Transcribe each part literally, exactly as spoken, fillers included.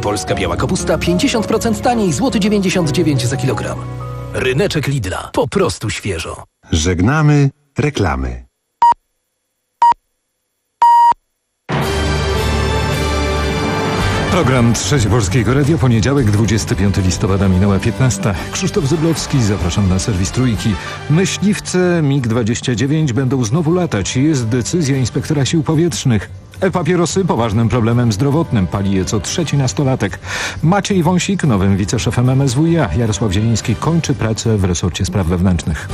Polska biała kapusta pięćdziesiąt procent taniej, złoty dziewięćdziesiąt dziewięć za kilogram. Ryneczek Lidla. Po prostu świeżo. Żegnamy reklamy. Program Trzecie Polskiego Radia, poniedziałek, dwudziestego piątego listopada, minęła piętnasta. Krzysztof Zyblowski, zapraszam na serwis Trójki. Myśliwce mig dwadzieścia dziewięć będą znowu latać. Jest decyzja inspektora sił powietrznych. E-papierosy poważnym problemem zdrowotnym. Pali je co trzeci nastolatek. Maciej Wąsik, nowym wiceszefem M S W iA. Jarosław Zieliński kończy pracę w resorcie spraw wewnętrznych.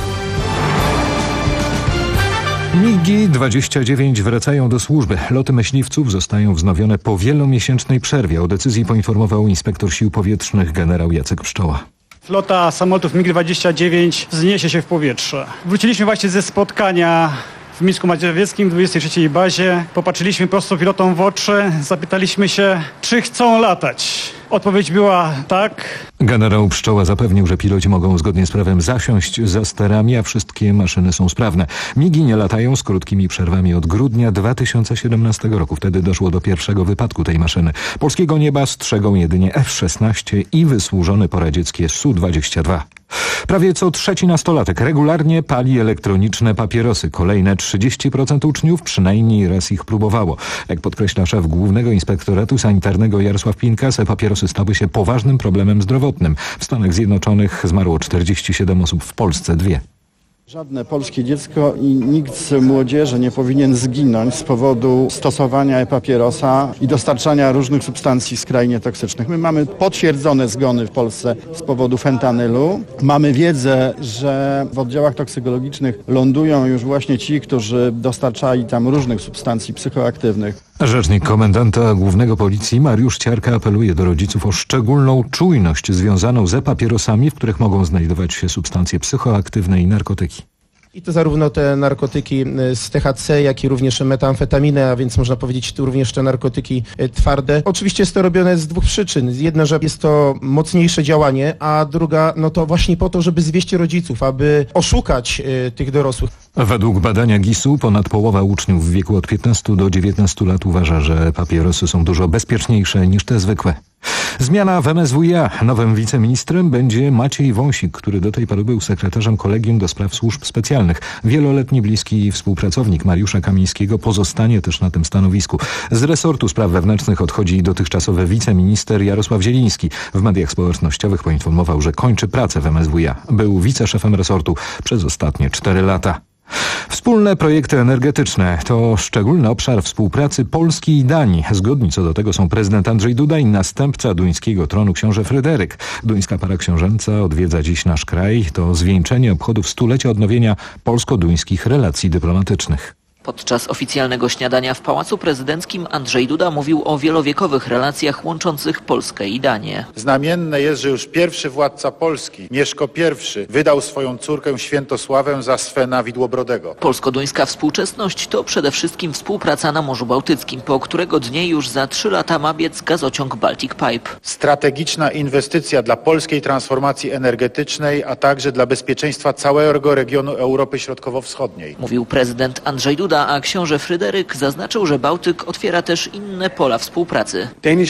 migi dwadzieścia dziewięć wracają do służby. Loty myśliwców zostają wznowione po wielomiesięcznej przerwie. O decyzji poinformował inspektor sił powietrznych generał Jacek Pszczoła. Flota samolotów mig dwadzieścia dziewięć wzniesie się w powietrze. Wróciliśmy właśnie ze spotkania w Mińsku Macierzewskim, w dwudziestej trzeciej bazie. Popatrzyliśmy prosto pilotom w oczy, zapytaliśmy się, czy chcą latać. Odpowiedź była tak. Generał Pszczoła zapewnił, że piloci mogą zgodnie z prawem zasiąść za sterami, a wszystkie maszyny są sprawne. migi nie latają z krótkimi przerwami od grudnia dwa tysiące siedemnastego roku. Wtedy doszło do pierwszego wypadku tej maszyny. Polskiego nieba strzegą jedynie F szesnaście i wysłużone poradzieckie S U dwadzieścia dwa. Prawie co trzeci nastolatek regularnie pali elektroniczne papierosy. Kolejne trzydzieści procent uczniów przynajmniej raz ich próbowało. Jak podkreśla szef Głównego Inspektoratu Sanitarnego Jarosław Pinkas, papierosy stały się poważnym problemem zdrowotnym. W Stanach Zjednoczonych zmarło czterdzieści siedem osób, w Polsce dwie. Żadne polskie dziecko i nikt z młodzieży nie powinien zginąć z powodu stosowania e-papierosa i dostarczania różnych substancji skrajnie toksycznych. My mamy potwierdzone zgony w Polsce z powodu fentanylu. Mamy wiedzę, że w oddziałach toksykologicznych lądują już właśnie ci, którzy dostarczali tam różnych substancji psychoaktywnych. Rzecznik komendanta głównego policji Mariusz Ciarka apeluje do rodziców o szczególną czujność związaną z e-papierosami, w których mogą znajdować się substancje psychoaktywne i narkotyki. I to zarówno te narkotyki z T H C, jak i również metamfetaminę, a więc można powiedzieć tu również te narkotyki twarde. Oczywiście jest to robione z dwóch przyczyn. Jedna, że jest to mocniejsze działanie, a druga, no to właśnie po to, żeby zwieść rodziców, aby oszukać y, tych dorosłych. Według badania gisu ponad połowa uczniów w wieku od piętnastu do dziewiętnastu lat uważa, że papierosy są dużo bezpieczniejsze niż te zwykłe. Zmiana w M S W iA. Nowym wiceministrem będzie Maciej Wąsik, który do tej pory był sekretarzem Kolegium do Spraw Służb Specjalnych. Wieloletni bliski współpracownik Mariusza Kamińskiego pozostanie też na tym stanowisku. Z resortu spraw wewnętrznych odchodzi dotychczasowy wiceminister Jarosław Zieliński. W mediach społecznościowych poinformował, że kończy pracę w M S W iA. Był wiceszefem resortu przez ostatnie cztery lata. Wspólne projekty energetyczne to szczególny obszar współpracy Polski i Danii. Zgodni co do tego są prezydent Andrzej Duda i następca duńskiego tronu książę Fryderyk. Duńska para książęca odwiedza dziś nasz kraj. To zwieńczenie obchodów stulecia odnowienia polsko-duńskich relacji dyplomatycznych. Podczas oficjalnego śniadania w Pałacu Prezydenckim Andrzej Duda mówił o wielowiekowych relacjach łączących Polskę i Danię. Znamienne jest, że już pierwszy władca Polski, Mieszko I, wydał swoją córkę Świętosławę za Svena Widłobrodego. Polsko-duńska współczesność to przede wszystkim współpraca na Morzu Bałtyckim, po którego dnie już za trzy lata ma biec gazociąg Baltic Pipe. Strategiczna inwestycja dla polskiej transformacji energetycznej, a także dla bezpieczeństwa całego regionu Europy Środkowo-Wschodniej. Mówił prezydent Andrzej Duda, a książę Fryderyk zaznaczył, że Bałtyk otwiera też inne pola współpracy.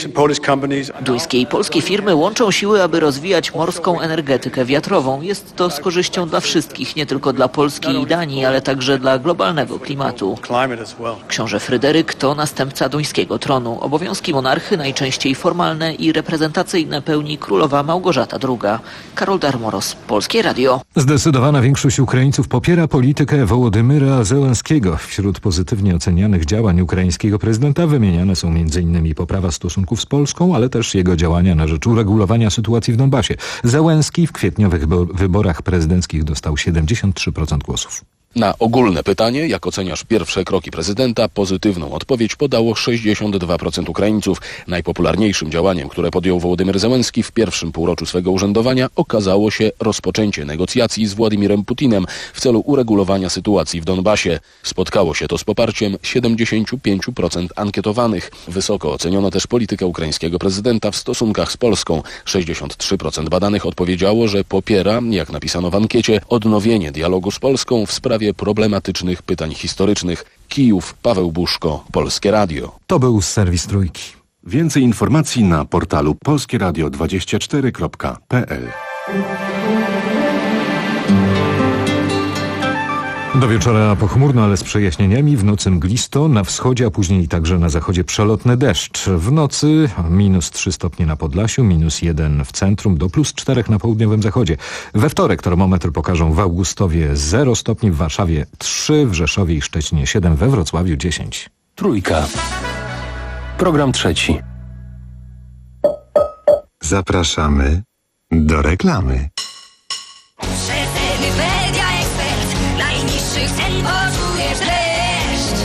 Duńskie i polskie firmy łączą siły, aby rozwijać morską energetykę wiatrową. Jest to z korzyścią dla wszystkich, nie tylko dla Polski i Danii, ale także dla globalnego klimatu. Książę Fryderyk to następca duńskiego tronu. Obowiązki monarchy, najczęściej formalne i reprezentacyjne, pełni królowa Małgorzata druga. Karol Darmoros, Polskie Radio. Zdecydowana większość Ukraińców popiera politykę Wołodymyra Zełenskiego. Wśród pozytywnie ocenianych działań ukraińskiego prezydenta wymieniane są między innymi poprawa stosunków z Polską, ale też jego działania na rzecz uregulowania sytuacji w Donbasie. Zełenski w kwietniowych wyborach prezydenckich dostał siedemdziesiąt trzy procent głosów. Na ogólne pytanie, jak oceniasz pierwsze kroki prezydenta, pozytywną odpowiedź podało sześćdziesiąt dwa procent Ukraińców. Najpopularniejszym działaniem, które podjął Wołodymyr Zełenski w pierwszym półroczu swego urzędowania, okazało się rozpoczęcie negocjacji z Władimirem Putinem w celu uregulowania sytuacji w Donbasie. Spotkało się to z poparciem siedemdziesiąt pięć procent ankietowanych. Wysoko oceniono też politykę ukraińskiego prezydenta w stosunkach z Polską. sześćdziesiąt trzy procent badanych odpowiedziało, że popiera, jak napisano w ankiecie, odnowienie dialogu z Polską w sprawie problematycznych pytań historycznych. Kijów, Paweł Buszko, Polskie Radio. To był serwis Trójki. Więcej informacji na portalu polskie radio dwadzieścia cztery kropka p l. Do wieczora pochmurno, ale z przejaśnieniami. W nocy mglisto, na wschodzie, a później także na zachodzie przelotny deszcz. W nocy minus trzy stopnie na Podlasiu, minus jeden w centrum, do plus cztery na południowym zachodzie. We wtorek termometry pokażą w Augustowie zero stopni, w Warszawie trzy, w Rzeszowie i Szczecinie siedem, we Wrocławiu dziesięć. Trójka. Program trzeci. Zapraszamy do reklamy. Media Expert. Najniższych cen poczujesz dreszcz.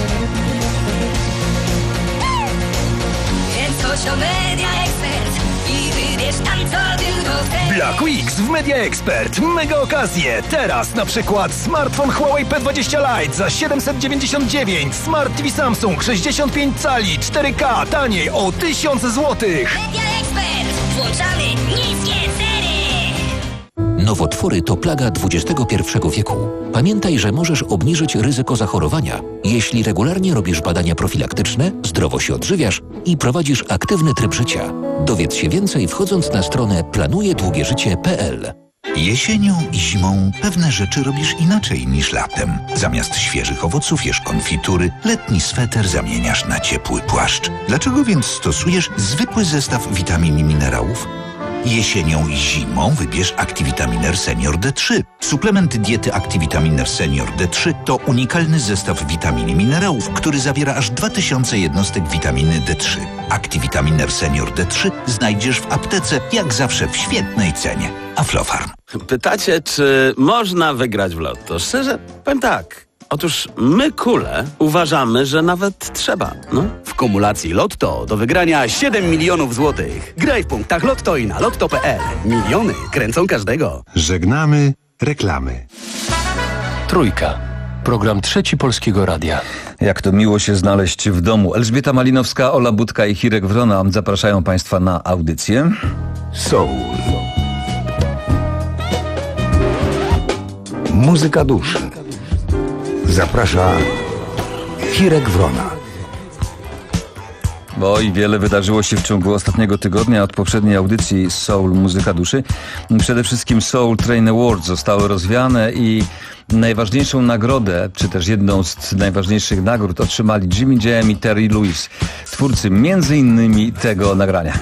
Więc chodź do Media Expert i wybierz tam, co tylko chcesz. Black Weeks w Media Expert. Mega okazje. Teraz na przykład smartfon Huawei P dwadzieścia Lite za siedemset dziewięćdziesiąt dziewięć. Smart T V Samsung sześćdziesiąt pięć cali cztery K taniej o tysiąc złotych. Media Expert. Włączamy niskie ceny. Nowotwory to plaga dwudziestego pierwszego wieku. Pamiętaj, że możesz obniżyć ryzyko zachorowania, jeśli regularnie robisz badania profilaktyczne, zdrowo się odżywiasz i prowadzisz aktywny tryb życia. Dowiedz się więcej wchodząc na stronę planuję długie życie kropka p l. Jesienią i zimą pewne rzeczy robisz inaczej niż latem. Zamiast świeżych owoców jesz konfitury, letni sweter zamieniasz na ciepły płaszcz. Dlaczego więc stosujesz zwykły zestaw witamin i minerałów? Jesienią i zimą wybierz Activitaminer Senior D trzy. Suplement diety Activitaminer Senior D trzy to unikalny zestaw witamin i minerałów, który zawiera aż dwa tysiące jednostek witaminy D trzy. Activitaminer Senior D trzy znajdziesz w aptece, jak zawsze w świetnej cenie. Aflofarm. Pytacie, czy można wygrać w lotto? Szczerze, powiem tak. Otóż my, kule, uważamy, że nawet trzeba, no. W kumulacji Lotto do wygrania siedem milionów złotych. Graj w punktach Lotto i na lotto kropka p l. Miliony kręcą każdego. Żegnamy reklamy. Trójka. Program trzeci Polskiego Radia. Jak to miło się znaleźć w domu. Elżbieta Malinowska, Ola Budka i Hirek Wrona zapraszają Państwa na audycję Soul. Muzyka duszy. Zaprasza Hirek Wrona. Bo i wiele wydarzyło się w ciągu ostatniego tygodnia od poprzedniej audycji Soul Muzyka Duszy. Przede wszystkim Soul Train Awards zostały rozwiane i najważniejszą nagrodę, czy też jedną z najważniejszych nagród otrzymali Jimmy Jam i Terry Lewis, twórcy między innymi tego nagrania.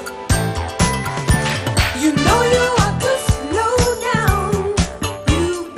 You know you ought to slow down. You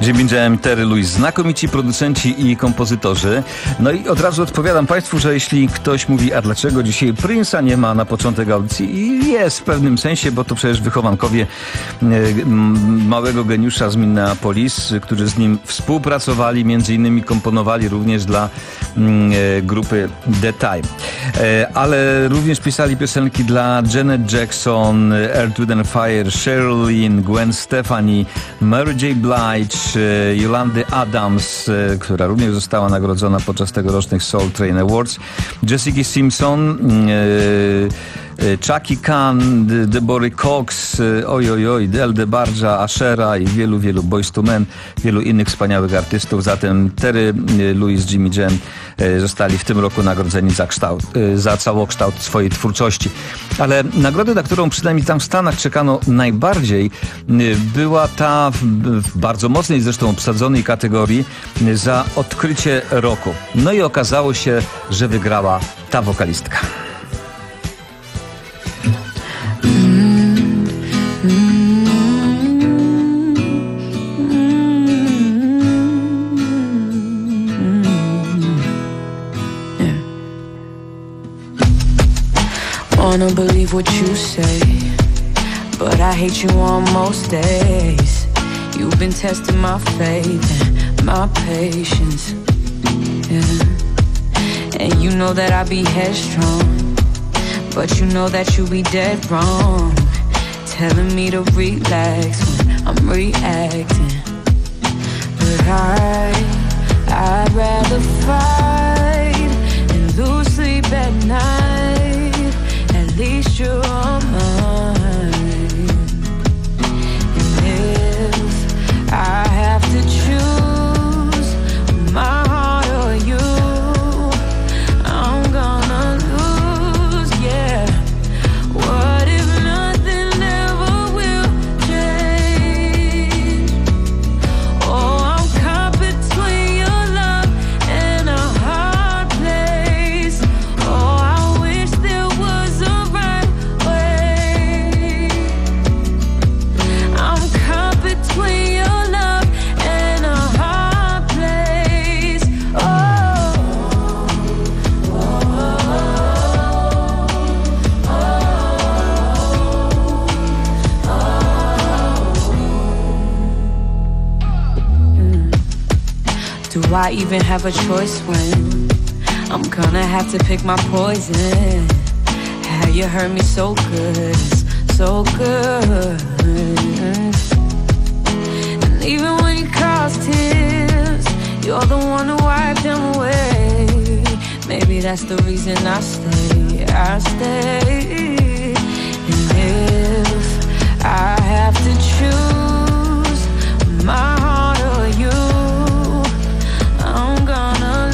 Jimmy Jam, Terry Lewis, znakomici producenci i kompozytorzy. No i od razu odpowiadam Państwu, że jeśli ktoś mówi, a dlaczego dzisiaj Prince'a nie ma na początek audycji, i jest w pewnym sensie, bo to przecież wychowankowie małego geniusza z Minneapolis, którzy z nim współpracowali, między innymi komponowali również dla grupy The Time. Ale również pisali piosenki dla Janet Jackson, Earth, Wind and Fire, Sherilyn, Gwen Stefani, Mary J. Blige, Yolandy Adams, która również została nagrodzona podczas tegorocznych Soul Train Awards, Jessica Simpson, Chucky Khan, Deborah Cox, oj, oj, oj, Del DeBarja, Ashera i wielu, wielu Boyz two Men, wielu innych wspaniałych artystów. Zatem Terry Lewis, Jimmy Jam zostali w tym roku nagrodzeni za kształt, za całokształt swojej twórczości. Ale nagroda, na którą przynajmniej tam w Stanach czekano najbardziej, była ta w bardzo mocnej zresztą obsadzonej kategorii za odkrycie roku. No i okazało się, że wygrała ta wokalistka. Wanna believe what you say, but I hate you on most days. You've been testing my faith and my patience, yeah. And you know that I be headstrong, but you know that you be dead wrong, telling me to relax when I'm reacting. But I, I'd rather fight and lose sleep at night. At least you're all mine. And if I have to choose my heart or you, I'm gonna lose, yeah. What if nothing ever will change? Oh, I'm caught between your love and a hard place. Oh, I wish there was a Do I even have a choice when I'm gonna have to pick my poison? How you hurt me so good, so good. And even when you cause tears, you're the one who wiped them away. Maybe that's the reason I stay, I stay. And if I have to choose my heart or you, I'm gonna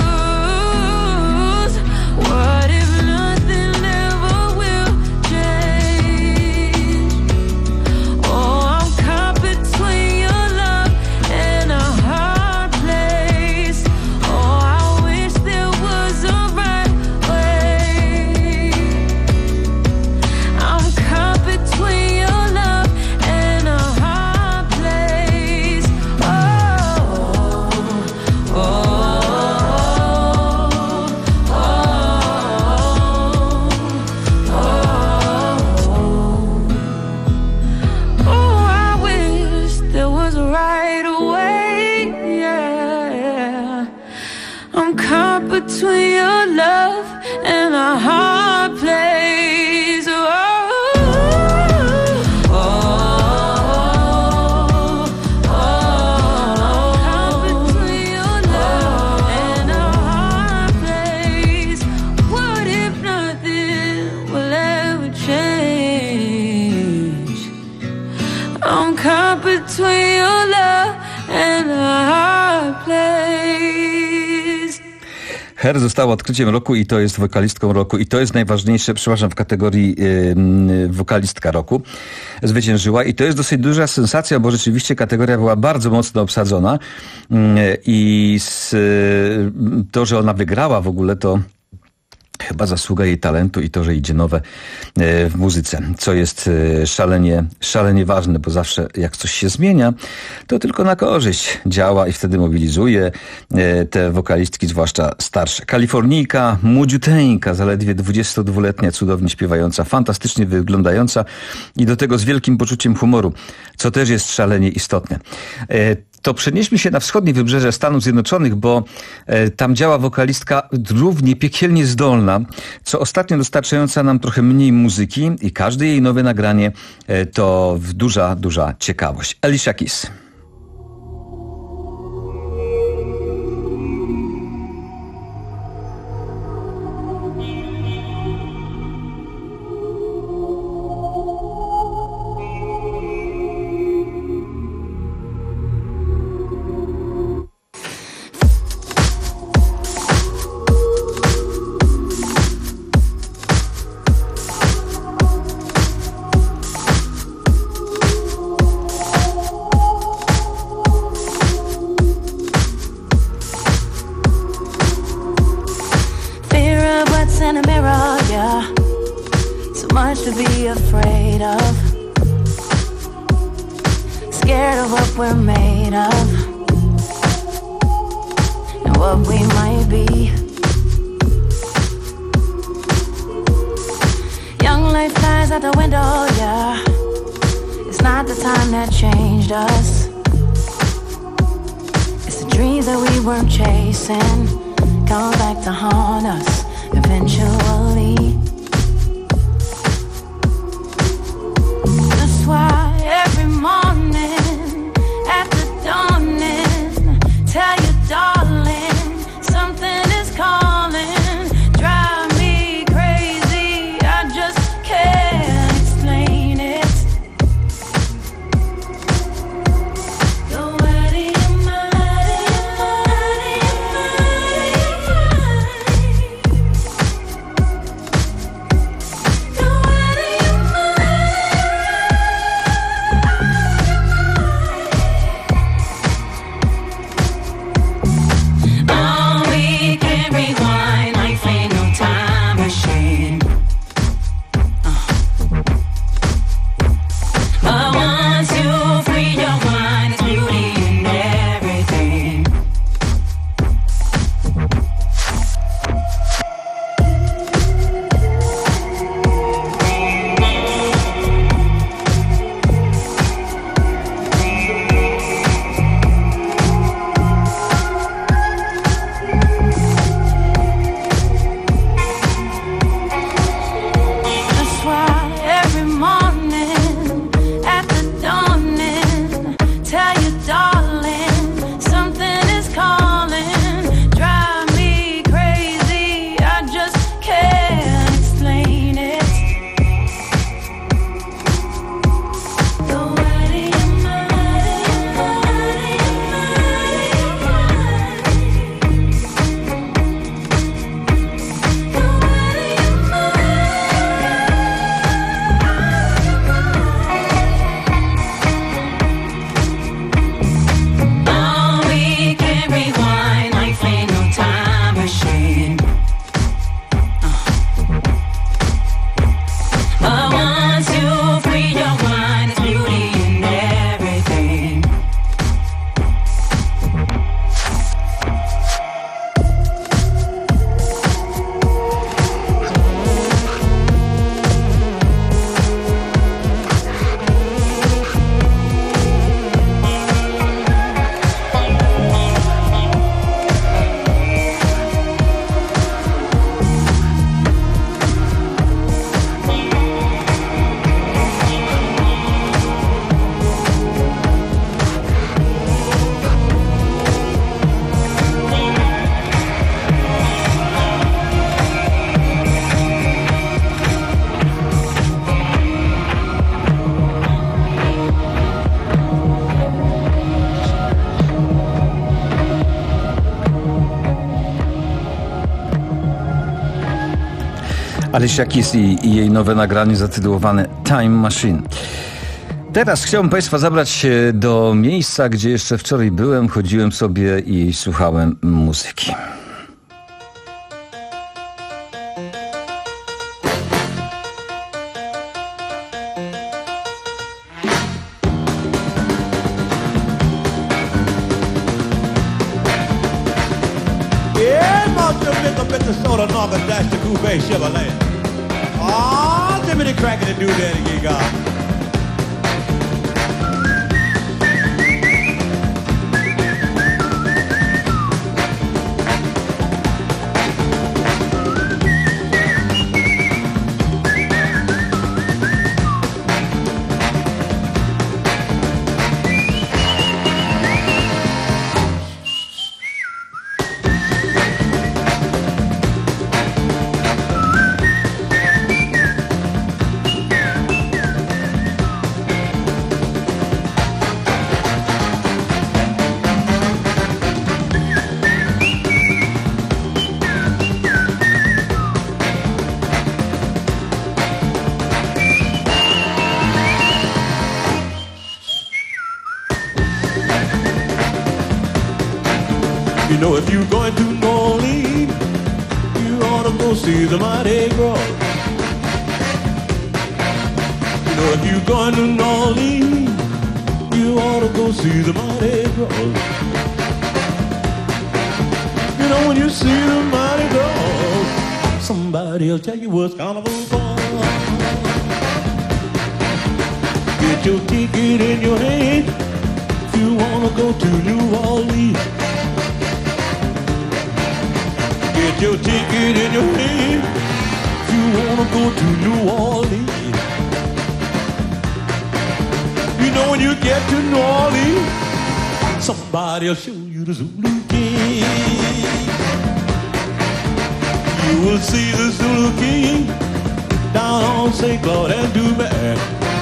lose. What if nothing ever will change? Oh, I'm caught between your love and a hard place. Oh, I wish there was a right way. I'm caught between your love and a hard place. Oh, oh. Between your love and a hard place. Oh, oh, oh, oh. I'm between your love and a hard place. What if nothing will ever change? I'm caught between your love and a hard place. Her została odkryciem roku i to jest wokalistką roku i to jest najważniejsze, przepraszam, w kategorii yy, wokalistka roku zwyciężyła i to jest dosyć duża sensacja, bo rzeczywiście kategoria była bardzo mocno obsadzona yy, i z, yy, to, że ona wygrała w ogóle, to Chyba zasługa jej talentu i to, że idzie nowe w muzyce, co jest szalenie, szalenie ważne, bo zawsze jak coś się zmienia, to tylko na korzyść działa i wtedy mobilizuje te wokalistki, zwłaszcza starsze. Kalifornijka, młodziuteńka, zaledwie dwudziestodwuletnia, cudownie śpiewająca, fantastycznie wyglądająca i do tego z wielkim poczuciem humoru, co też jest szalenie istotne. To przenieśmy się na wschodnie wybrzeże Stanów Zjednoczonych, bo e, tam działa wokalistka równie piekielnie zdolna, co ostatnio dostarczająca nam trochę mniej muzyki i każde jej nowe nagranie e, to duża, duża ciekawość. Alicia Keys. In a mirror, yeah. So much to be afraid of. Scared of what we're made of and what we might be. Young life flies out the window, yeah. It's not the time that changed us. It's the dreams that we weren't chasing come back to haunt us eventually. That's why every morning after dawning, tell you darling, something is calling. Drive me crazy, I just can't explain it. Go out of your mind, Alicia Keys i, i jej nowe nagranie zatytułowane Time Machine. Teraz chciałbym Państwa zabrać się do miejsca, gdzie jeszcze wczoraj byłem, chodziłem sobie i słuchałem muzyki. just to sort of knock a dash to coupe Chevrolet. Oh, Jimmy the Cracker to do that again, God. You know, if you're going to New Orleans, you ought to go see the Mardi Gras. You know, if you're going to New Orleans, you ought to go see the Mardi Gras. You know, when you see the Mardi Gras, somebody'll tell you what's carnival for. Get your ticket in your hand if you want to go to New Orleans. Get your ticket in your hand if you wanna go to New Orleans. You know when you get to New Orleans, somebody'll show you the Zulu King. You will see the Zulu King down on Saint Claude and Dumas.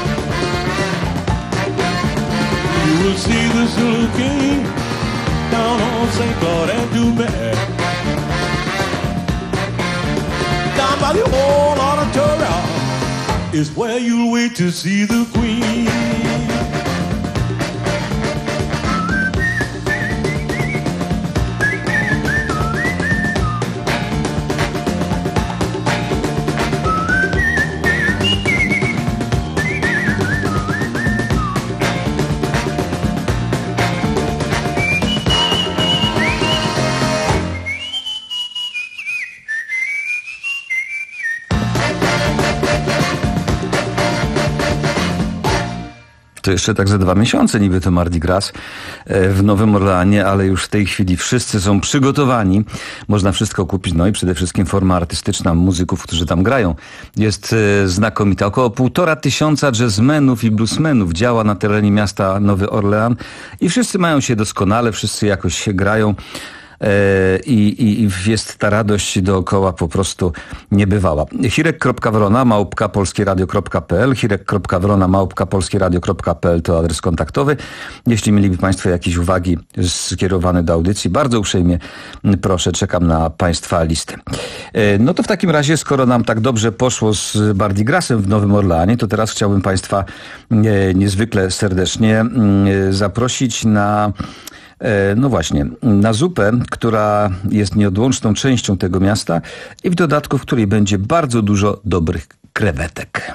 You will see the Zulu King down on Saint Claude and Dumas. Down by the old auditorium is where you'll wait to see the Queen. To jeszcze tak za dwa miesiące niby to Mardi Gras w Nowym Orleanie, ale już w tej chwili wszyscy są przygotowani. Można wszystko kupić, no i przede wszystkim forma artystyczna muzyków, którzy tam grają, jest znakomita. Około półtora tysiąca jazzmenów i bluesmenów działa na terenie miasta Nowy Orlean i wszyscy mają się doskonale, wszyscy jakoś grają. I, i, i jest ta radość dookoła po prostu niebywała. Hirek.wrona małpka polskieradio kropka pe el Hirek.wrona małpka polskieradio kropka pe el to adres kontaktowy. Jeśli mieliby Państwo jakieś uwagi skierowane do audycji, bardzo uprzejmie proszę, czekam na Państwa listę. No to w takim razie, skoro nam tak dobrze poszło z Mardi Grasem w Nowym Orleanie, to teraz chciałbym Państwa niezwykle serdecznie zaprosić na no właśnie, na zupę, która jest nieodłączną częścią tego miasta i w dodatku, w której będzie bardzo dużo dobrych krewetek.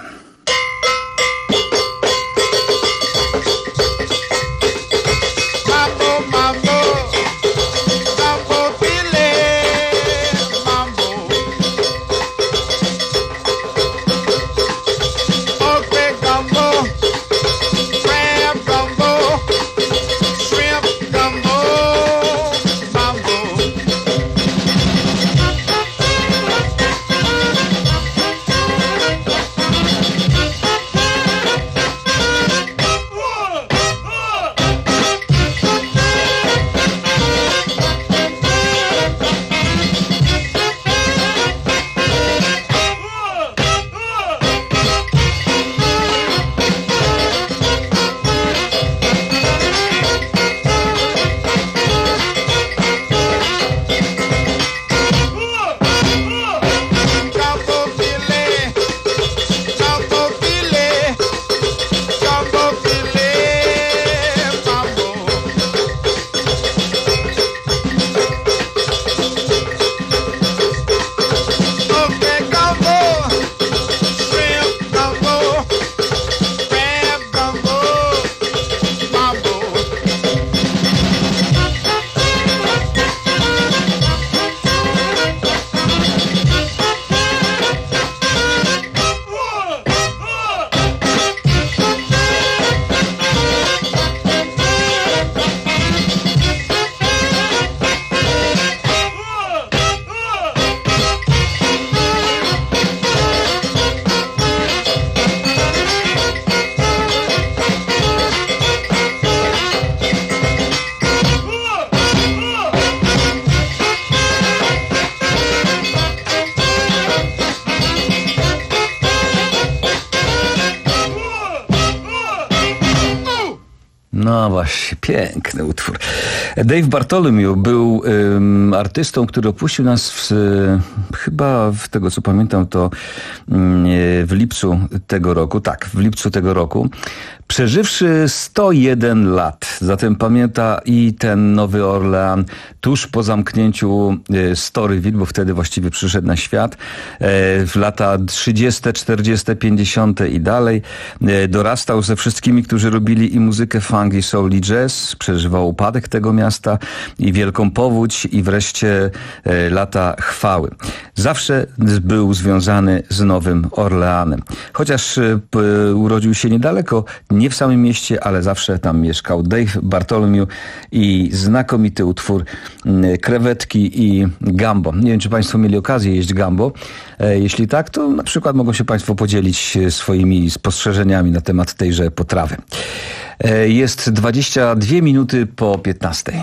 No właśnie, piękny utwór. Dave Bartholomew był um, artystą, który opuścił nas w, chyba w tego co pamiętam to um, w lipcu tego roku. Tak, w lipcu tego roku. Przeżywszy sto jeden lat, zatem pamięta i ten Nowy Orlean tuż po zamknięciu Storyville, bo wtedy właściwie przyszedł na świat, w lata trzydzieste, czterdzieste, pięćdziesiąte i dalej. Dorastał ze wszystkimi, którzy robili i muzykę funk, i soul, i jazz. Przeżywał upadek tego miasta i wielką powódź i wreszcie lata chwały. Zawsze był związany z Nowym Orleanem. Chociaż urodził się niedaleko, nie w samym mieście, ale zawsze tam mieszkał. Dave Bartholomew i znakomity utwór Krewetki i Gambo. Nie wiem, czy Państwo mieli okazję jeść gambo. Jeśli tak, to na przykład mogą się Państwo podzielić swoimi spostrzeżeniami na temat tejże potrawy. Jest dwadzieścia dwie minuty po piętnastej.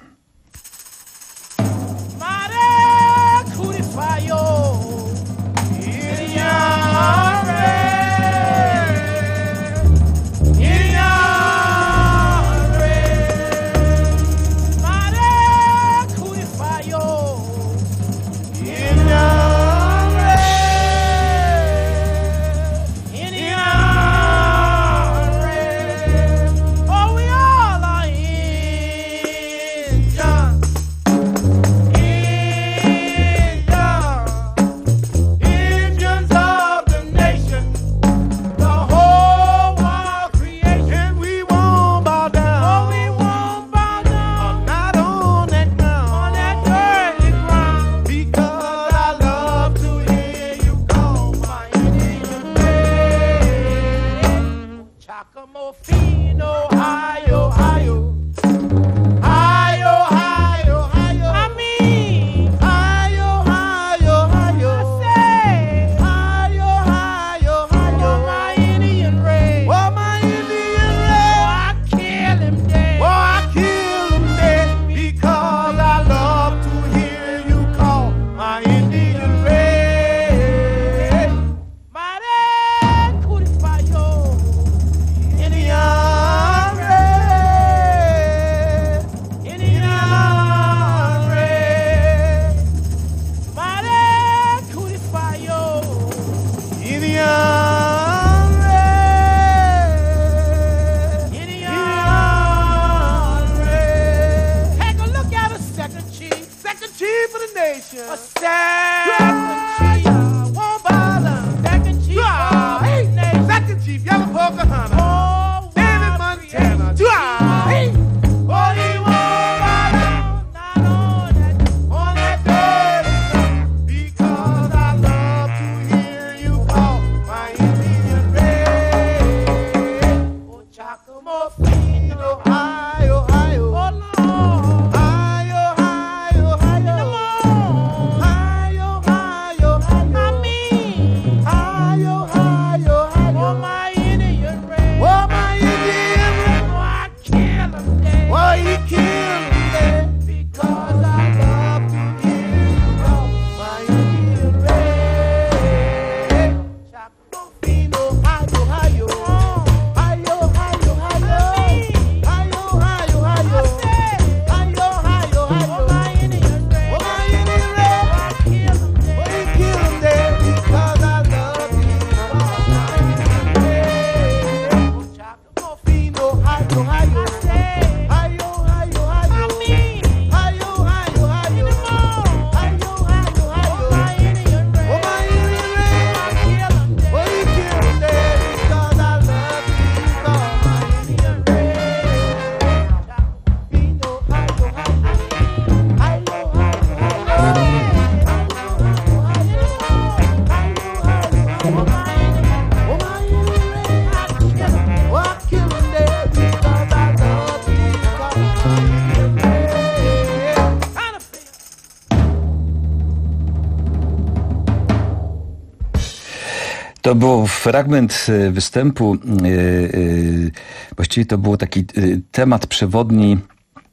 To był fragment występu, właściwie to był taki temat przewodni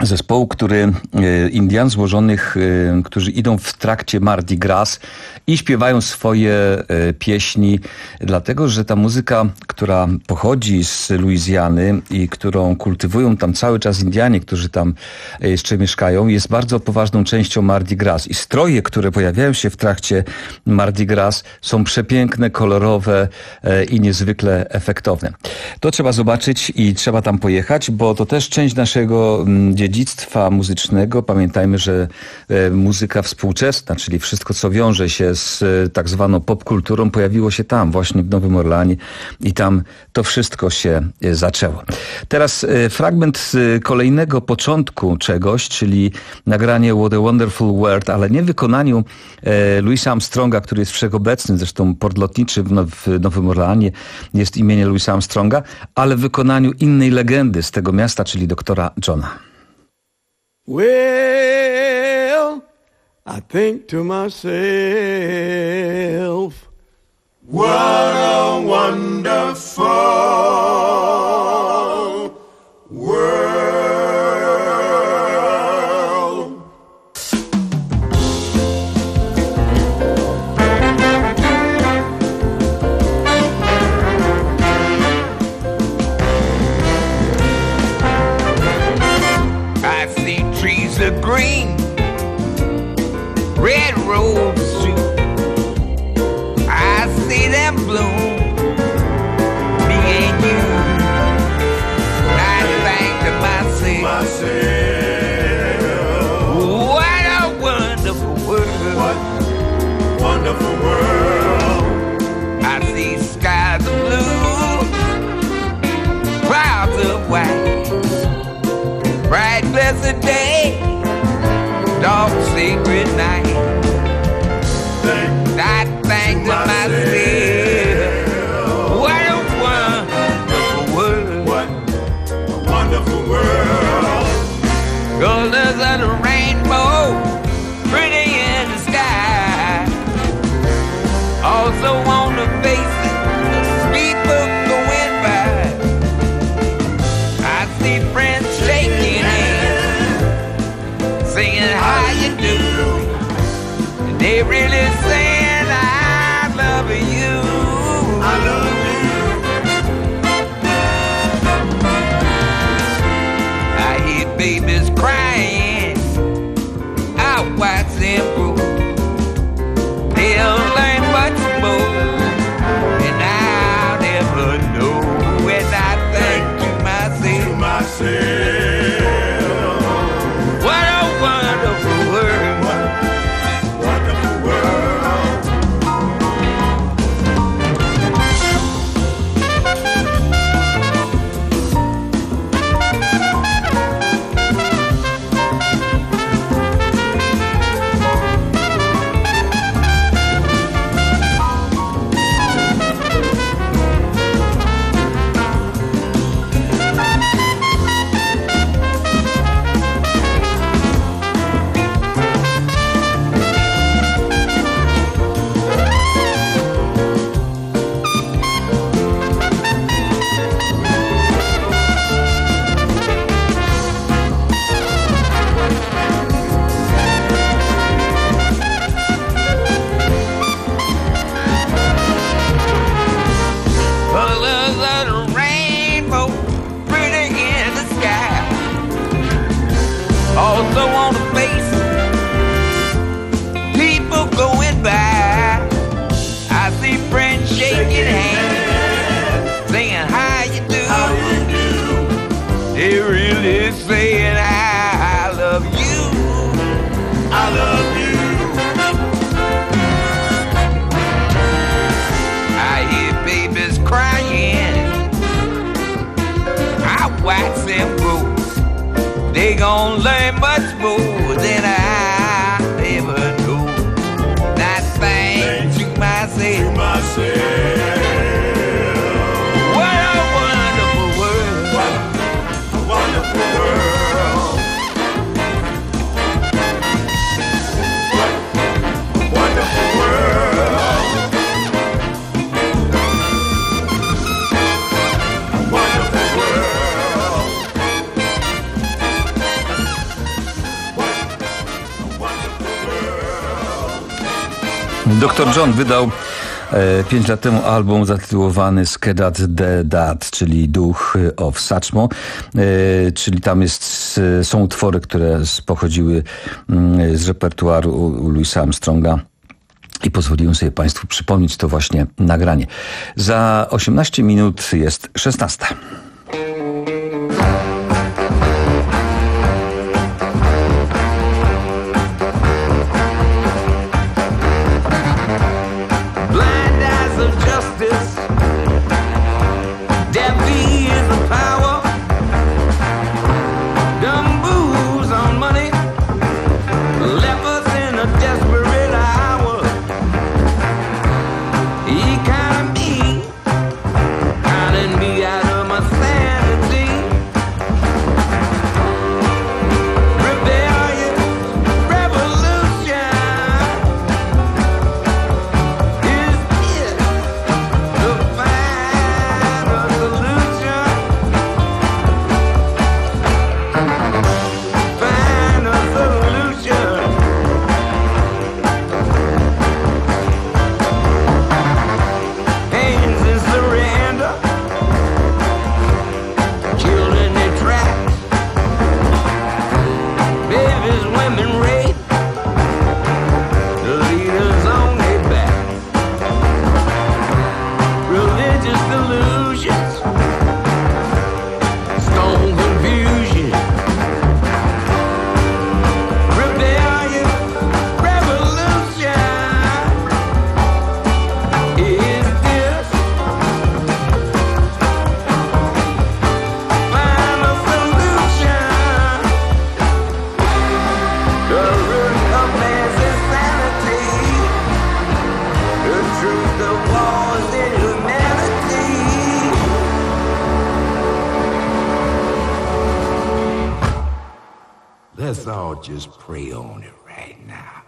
zespołu, który Indian złożonych, którzy idą w trakcie Mardi Gras i śpiewają swoje pieśni, dlatego że ta muzyka, która pochodzi z Luizjany i którą kultywują tam cały czas Indianie, którzy tam jeszcze mieszkają, jest bardzo poważną częścią Mardi Gras. I stroje, które pojawiają się w trakcie Mardi Gras, są przepiękne, kolorowe i niezwykle efektowne. To trzeba zobaczyć i trzeba tam pojechać, bo to też część naszego dziedzictwa muzycznego. Pamiętajmy, że muzyka współczesna, czyli wszystko, co wiąże się z tak zwaną popkulturą, pojawiło się tam, właśnie w Nowym Orleanie i tam to wszystko się zaczęło. Teraz fragment z kolejnego początku czegoś, czyli nagranie What a Wonderful World, ale nie w wykonaniu Louisa Armstronga, który jest wszechobecny, zresztą port lotniczy w, now- w Nowym Orleanie jest imienie Louisa Armstronga, ale w wykonaniu innej legendy z tego miasta, czyli doktora Johna. Well, I think to myself, what a wonderful world. I see trees of green, red roses too. I see them bloom, me and you. I think to myself, what a wonderful world. What wonderful world. I see skies of blue, clouds of white, bright blessed day, dark secret night. I think to myself, what a wonderful world. What a wonderful world. Colors of the rainbow, pretty in the sky. Also on the faces of people going by. I see friends shaking hands, singing how you do. And they really saying I love you. I love you. I hear babies crying out white and blue. They'll learn much more, and I'll never know. And I think to myself, to myself, what a wonderful world. What a wonderful world. doktor John wydał e, pięć lat temu album zatytułowany Skedat the Dad, czyli Duch of Satchmo, e, czyli tam jest, są utwory, które pochodziły m, z repertuaru u, u Louisa Armstronga. I pozwoliłem sobie Państwu przypomnieć to właśnie nagranie. Za osiemnaście minut jest szesnasta. Let's all just pray on it right now.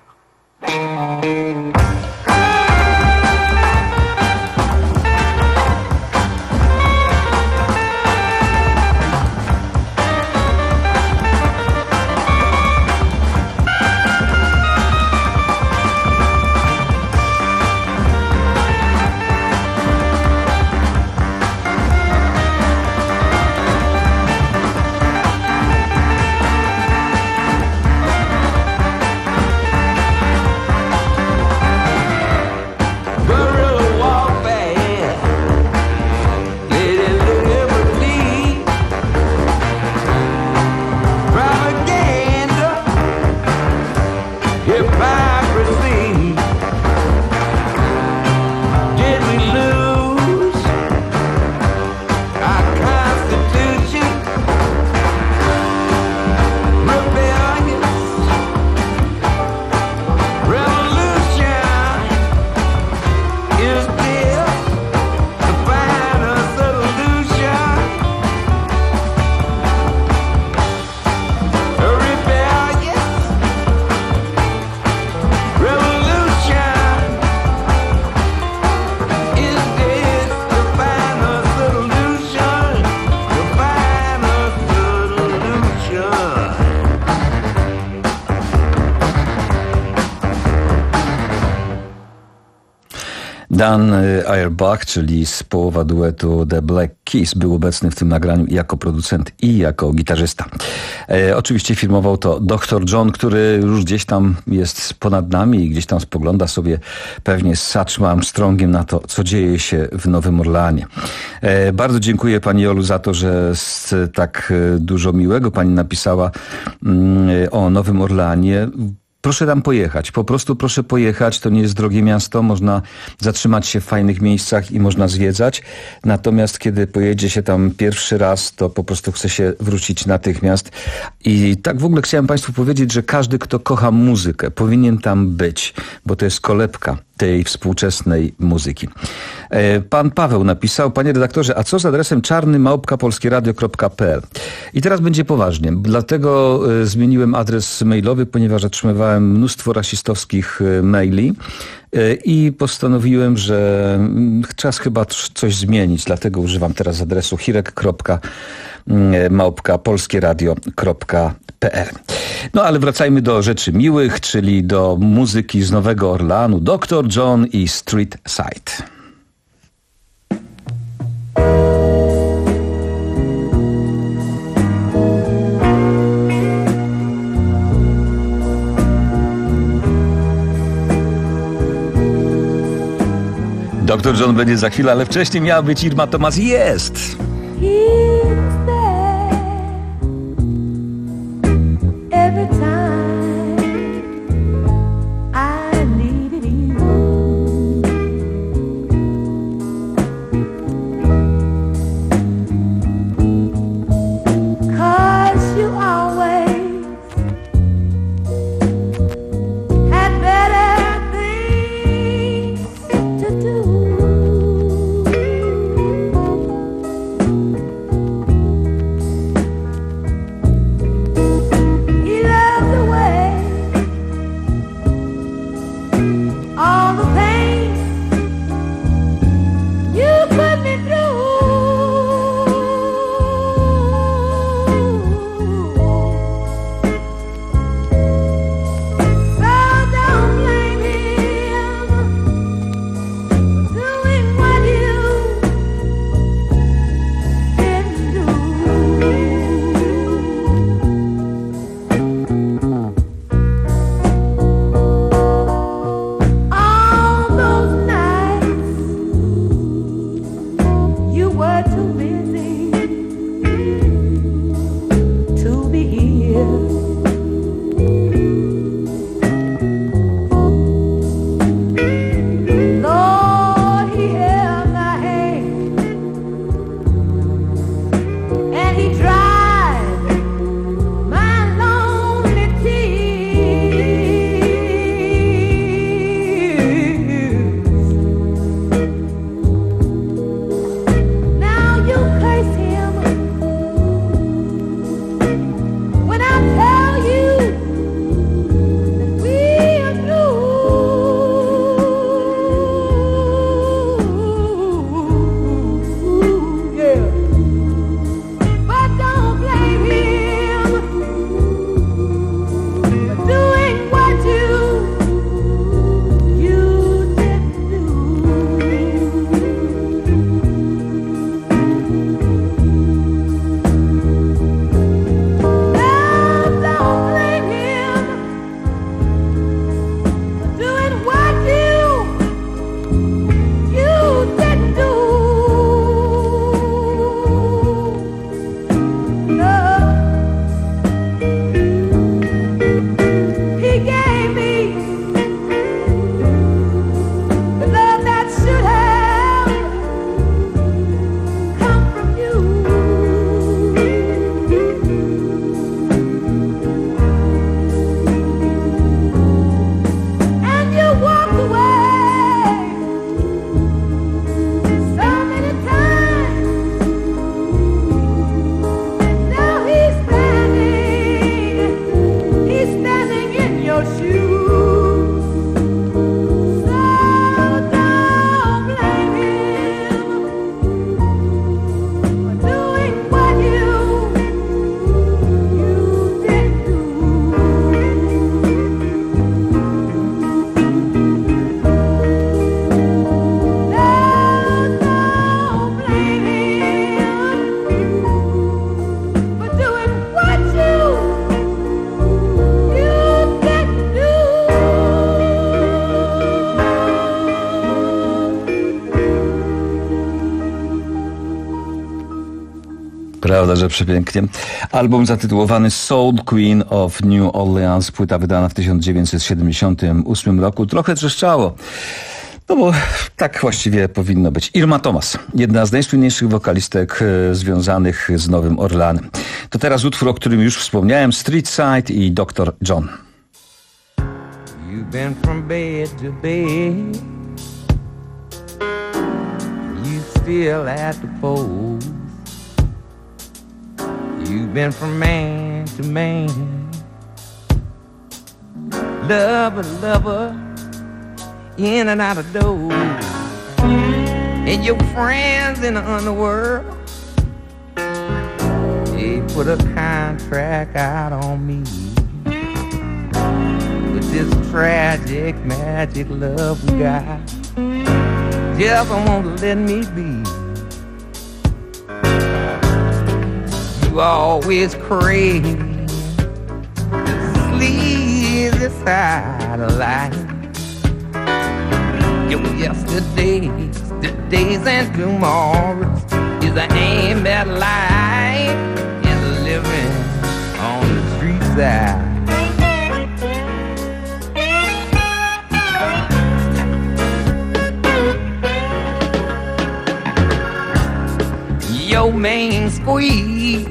Dan Auerbach, czyli z połowa duetu The Black Keys, był obecny w tym nagraniu jako producent i jako gitarzysta. E, oczywiście filmował to doktor John, który już gdzieś tam jest ponad nami i gdzieś tam spogląda sobie pewnie z Satchmo Armstrongiem na to, co dzieje się w Nowym Orleanie. E, bardzo dziękuję pani Jolu za to, że z tak dużo miłego pani napisała mm, o Nowym Orleanie. Proszę tam pojechać, po prostu proszę pojechać, to nie jest drogie miasto, można zatrzymać się w fajnych miejscach i można zwiedzać, natomiast kiedy pojedzie się tam pierwszy raz, to po prostu chce się wrócić natychmiast. I tak w ogóle chciałem Państwu powiedzieć, że każdy, kto kocha muzykę, powinien tam być, bo to jest kolebka tej współczesnej muzyki. Pan Paweł napisał: panie redaktorze, a co z adresem czarny małpka polskieradio kropka p l? I teraz będzie poważnie, dlatego zmieniłem adres mailowy, ponieważ otrzymywałem mnóstwo rasistowskich maili i postanowiłem, że czas chyba coś zmienić, dlatego używam teraz adresu hirek małpka polskieradio kropka p l. No ale wracajmy do rzeczy miłych, czyli do muzyki z Nowego Orleanu. doktor John i Street Side. doktor John będzie za chwilę, ale wcześniej miała być Irma Thomas. Jest! Prawda, że przepięknie. Album zatytułowany Soul Queen of New Orleans, płyta wydana w tysiąc dziewięćset siedemdziesiątym ósmym roku. Trochę trzeszczało. No bo tak właściwie powinno być. Irma Thomas, jedna z najsłynniejszych wokalistek e, związanych z Nowym Orleanem. To teraz utwór, o którym już wspomniałem, Street Side i doktor John. You've been from bed to bed. You still at the polls. You've been from man to man. Lover, lover, in and out of doors, and your friends in the underworld, they put a contract out on me with this tragic magic love we got. Just won't let me be. You always crave the sleazy side of life. Your yesterdays, todays, and tomorrows is the aim at life, is living on the street side. Your main squeeze,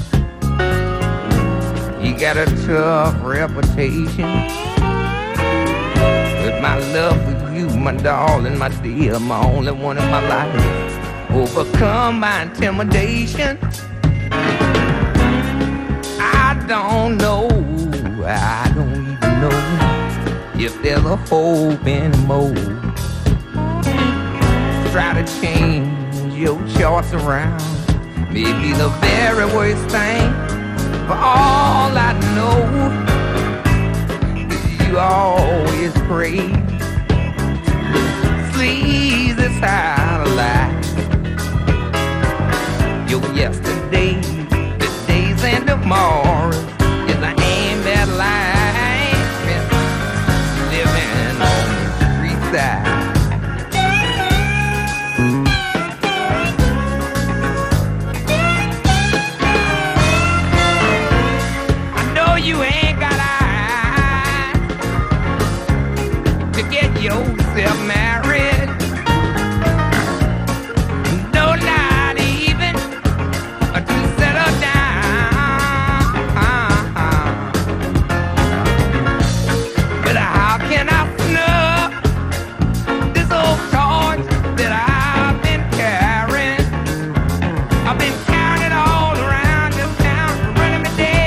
you got a tough reputation. But my love for you, my darling, my dear, my only one in my life, overcome my intimidation. I don't know, I don't even know if there's a hope anymore. Try to change your choice around, maybe the very worst thing. For all I know, you always crave the sleazy side of life. Your yesterdays, the days, and tomorrows is the aim at life, and living on the street side. You ain't got eyes to get yourself married. No, not even to settle down. But how can I snub this old torch that I've been carrying? I've been carrying it all around this town, running me dead.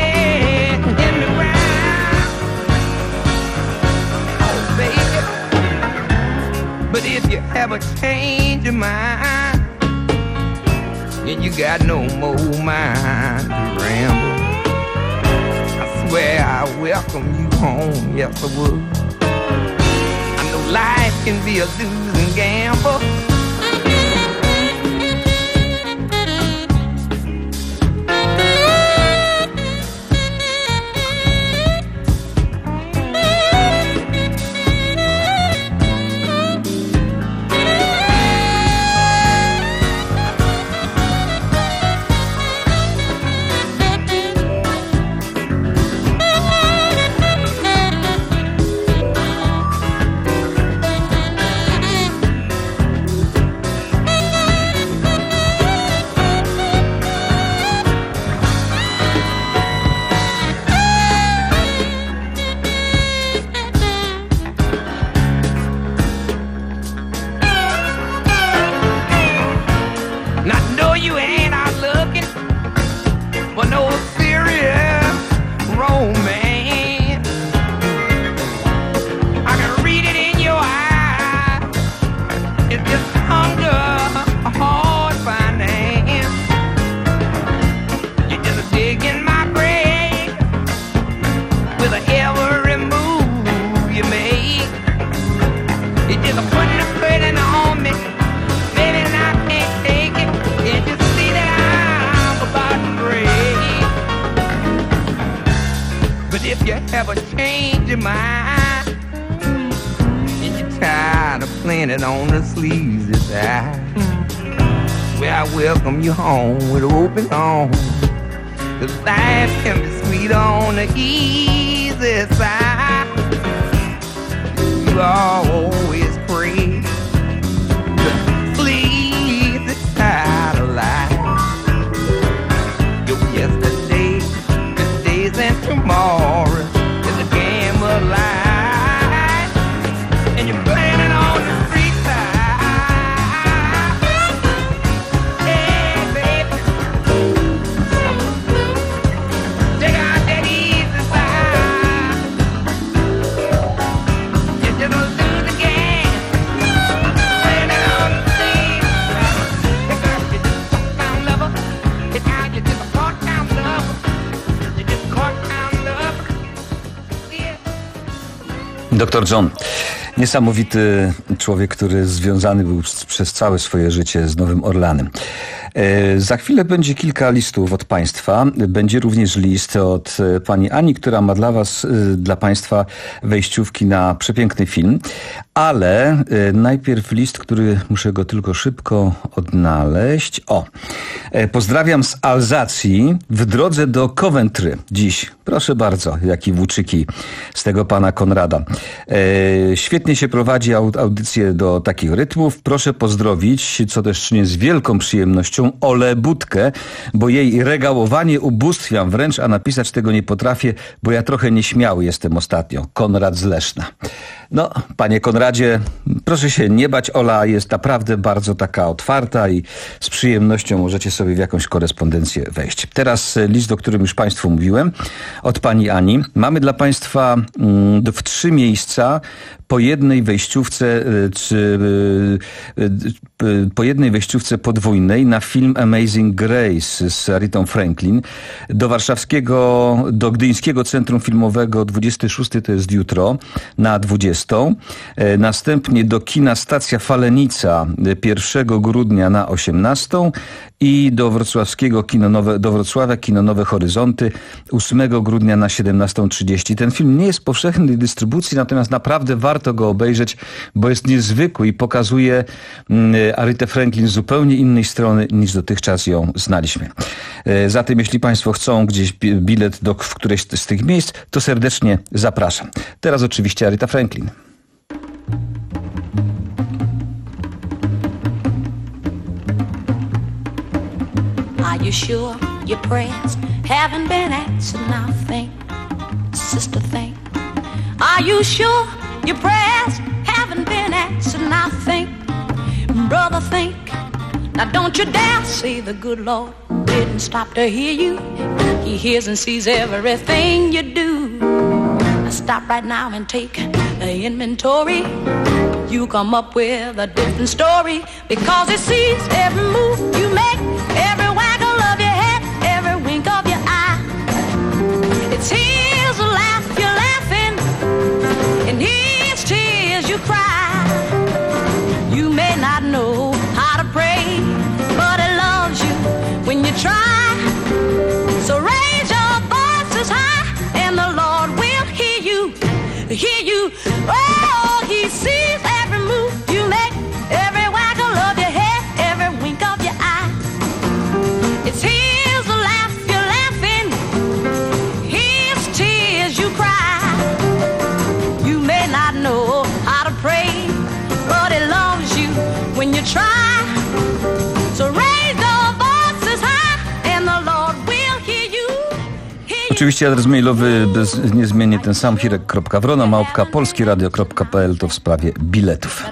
But if you ever change your mind, then you got no more mind to ramble, I swear I welcome you home, yes I would. I know life can be a losing gamble. Ever change your mind, and you're tired of playing it on the sleazy side, where I welcome you home with open arms. 'Cause life can be sweet on the easy side. You always crave the sleazy side of life. Your yesterday, the days, and tomorrow life, and you're playing it on the street side. Hey, baby, take out that easy side. You're just gonna lose the game. doktor John. Niesamowity człowiek, który związany był przez całe swoje życie z Nowym Orleanem. E, za chwilę będzie kilka listów od Państwa. Będzie również list od pani Ani, która ma dla Was, dla Państwa wejściówki na przepiękny film. Ale e, najpierw list, który muszę go tylko szybko odnaleźć. O, e, pozdrawiam z Alzacji w drodze do Coventry dziś. Proszę bardzo, jaki włóczyki z tego pana Konrada. E, świetnie się prowadzi audycję do takich rytmów. Proszę pozdrowić, co też czynię z wielką przyjemnością, Ole Budkę, bo jej regałowanie ubóstwiam wręcz, a napisać tego nie potrafię, bo ja trochę nieśmiały jestem ostatnio. Konrad z Leszna. No, panie Konradzie, proszę się nie bać. Ola jest naprawdę bardzo taka otwarta i z przyjemnością możecie sobie w jakąś korespondencję wejść. Teraz list, o którym już Państwu mówiłem, od pani Ani. Mamy dla Państwa mm, w trzy miejsca po jednej wejściówce, czy po jednej wejściówce podwójnej na film Amazing Grace z Aretą Franklin. Do warszawskiego, do Gdyńskiego Centrum Filmowego dwudziestego szóstego to jest jutro na dwudziestą. Następnie do kina Stacja Falenica pierwszego grudnia na osiemnastą i do wrocławskiego kino Nowe, do Wrocławia Kino Nowe Horyzonty ósmego grudnia na siedemnastą trzydzieści. Ten film nie jest w powszechnej dystrybucji, natomiast naprawdę warto go obejrzeć, bo jest niezwykły i pokazuje Aretę Franklin z zupełnie innej strony niż dotychczas ją znaliśmy. Zatem jeśli Państwo chcą gdzieś bilet do w któreś z tych miejsc, to serdecznie zapraszam. Teraz oczywiście Areta Franklin. Are you sure your prayers haven't been answered now? Think, sister, think. Are you sure your prayers haven't been answered now? Think, brother, think. Now don't you dare say the good Lord didn't stop to hear you. He hears and sees everything you do. Now stop right now and take an inventory. You come up with a different story, because it sees every move you make, every waggle of your head, every wink of your eye. It's his laugh you're laughing, and his tears you cry. You may not know how to pray, but he loves you when you try. So raise your voices high, and the Lord will hear you, hear you. Oh, he sees every move you make, every waggle of your head, every wink of your eye. It's his laugh you're laughing, his tears you cry. You may not know how to pray, but he loves you when you try. So raise your voices high, and the Lord will hear you. Oczywiście adres mailowy bez, niezmiennie ten sam, hirek kropka wrona małpka polskieradio kropka p l, to w sprawie biletów.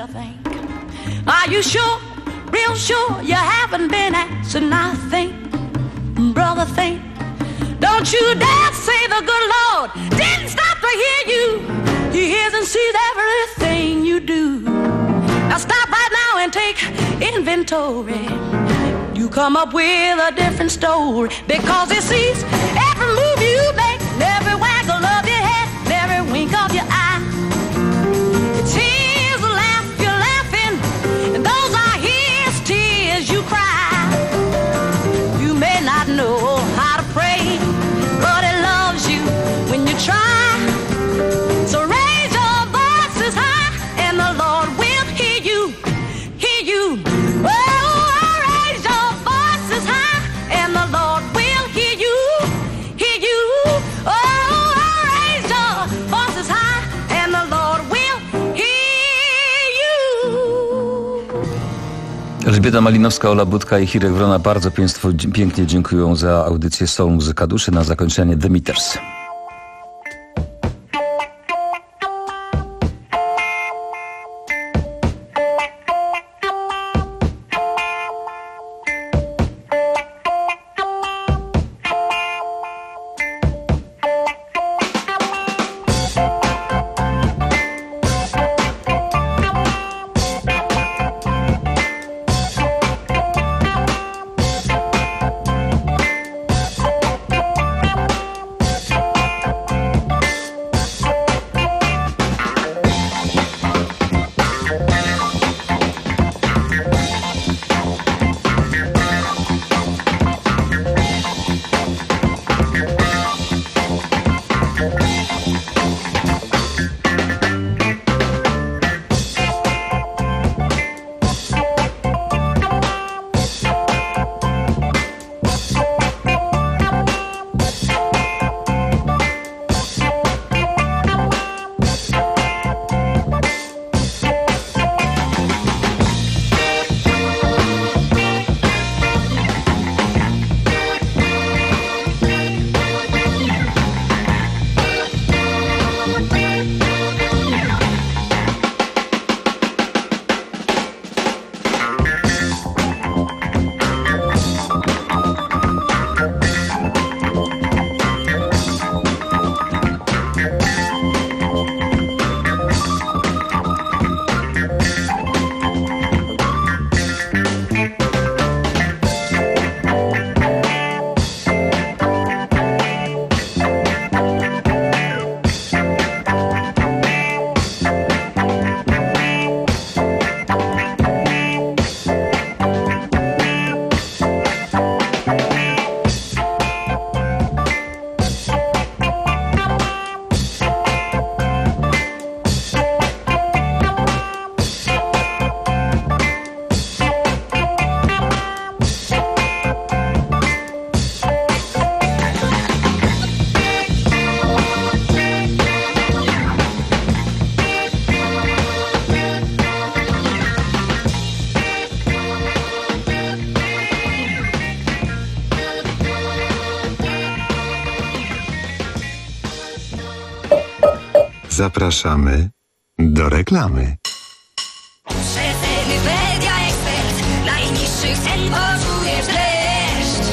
Are you sure, real sure you haven't been answered nothing? Brother, think. Don't you dare say the good Lord didn't stop to hear you. He hears and sees everything you do. Now stop right now and take inventory. You come up with a different story, because he sees every move you make, every waggle of your head, every wink of your eye. It's his laugh you're laughing, and those are his tears you cry. You may not know how to pray, but he loves you when you try. So raise your voices high, and the Lord will hear you, hear you. Oh, raise your voices high, and the Lord will hear you, hear you. Oh, raise your voices high, and the Lord will hear you. Elżbieta Malinowska, Ola Budka i Hirek Wrona bardzo Państwu pięknie dziękują za audycję Soul Muzyka Duszy. Na zakończenie The Meters. Zapraszamy do reklamy. Przeceny Media Expert. Najniższych cen poczujesz dreszcz.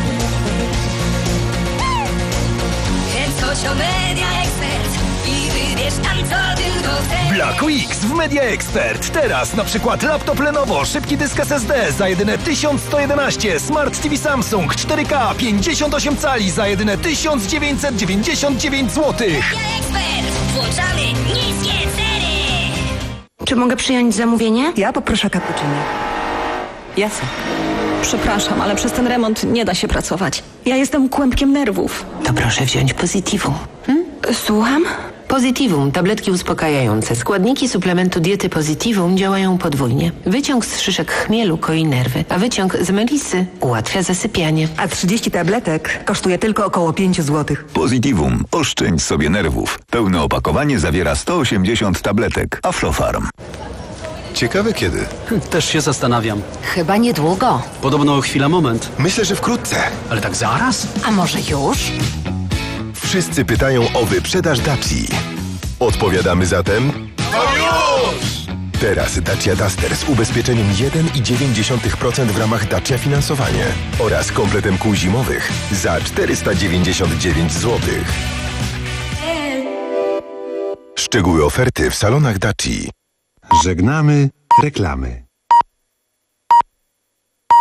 Kręć Social Media Expert i wybierz tam, co tylko chcesz. Black Weeks w Media Expert. Teraz na przykład laptop Lenovo, szybki dysk S S D za jedyne tysiąc sto jedenaście, Smart T V Samsung cztery K pięćdziesiąt osiem cali za jedyne tysiąc dziewięćset dziewięćdziesiąt dziewięć złotych. Media Expert. Włączamy niskie ceny. Czy mogę przyjąć zamówienie? Ja poproszę cappuccino. Jasne. Przepraszam, ale przez ten remont nie da się pracować. Ja jestem kłębkiem nerwów. To proszę wziąć Positivum. Hm? Słucham? Positivum, tabletki uspokajające. Składniki suplementu diety Positivum działają podwójnie. Wyciąg z szyszek chmielu koi nerwy, a wyciąg z melisy ułatwia zasypianie. A trzydzieści tabletek kosztuje tylko około pięć złotych. Positivum. Oszczędź sobie nerwów. Pełne opakowanie zawiera sto osiemdziesiąt tabletek. Aflofarm. Ciekawe kiedy. Też się zastanawiam. Chyba niedługo. Podobno chwila, moment. Myślę, że wkrótce. Ale tak zaraz? A może już? Wszyscy pytają o wyprzedaż Daci. Odpowiadamy zatem... To już! Teraz Dacia Duster z ubezpieczeniem jeden i dziewięć procent w ramach Dacia Finansowanie oraz kompletem kół zimowych za czterysta dziewięćdziesiąt dziewięć złotych. Szczegóły oferty w salonach Daci. Żegnamy reklamy.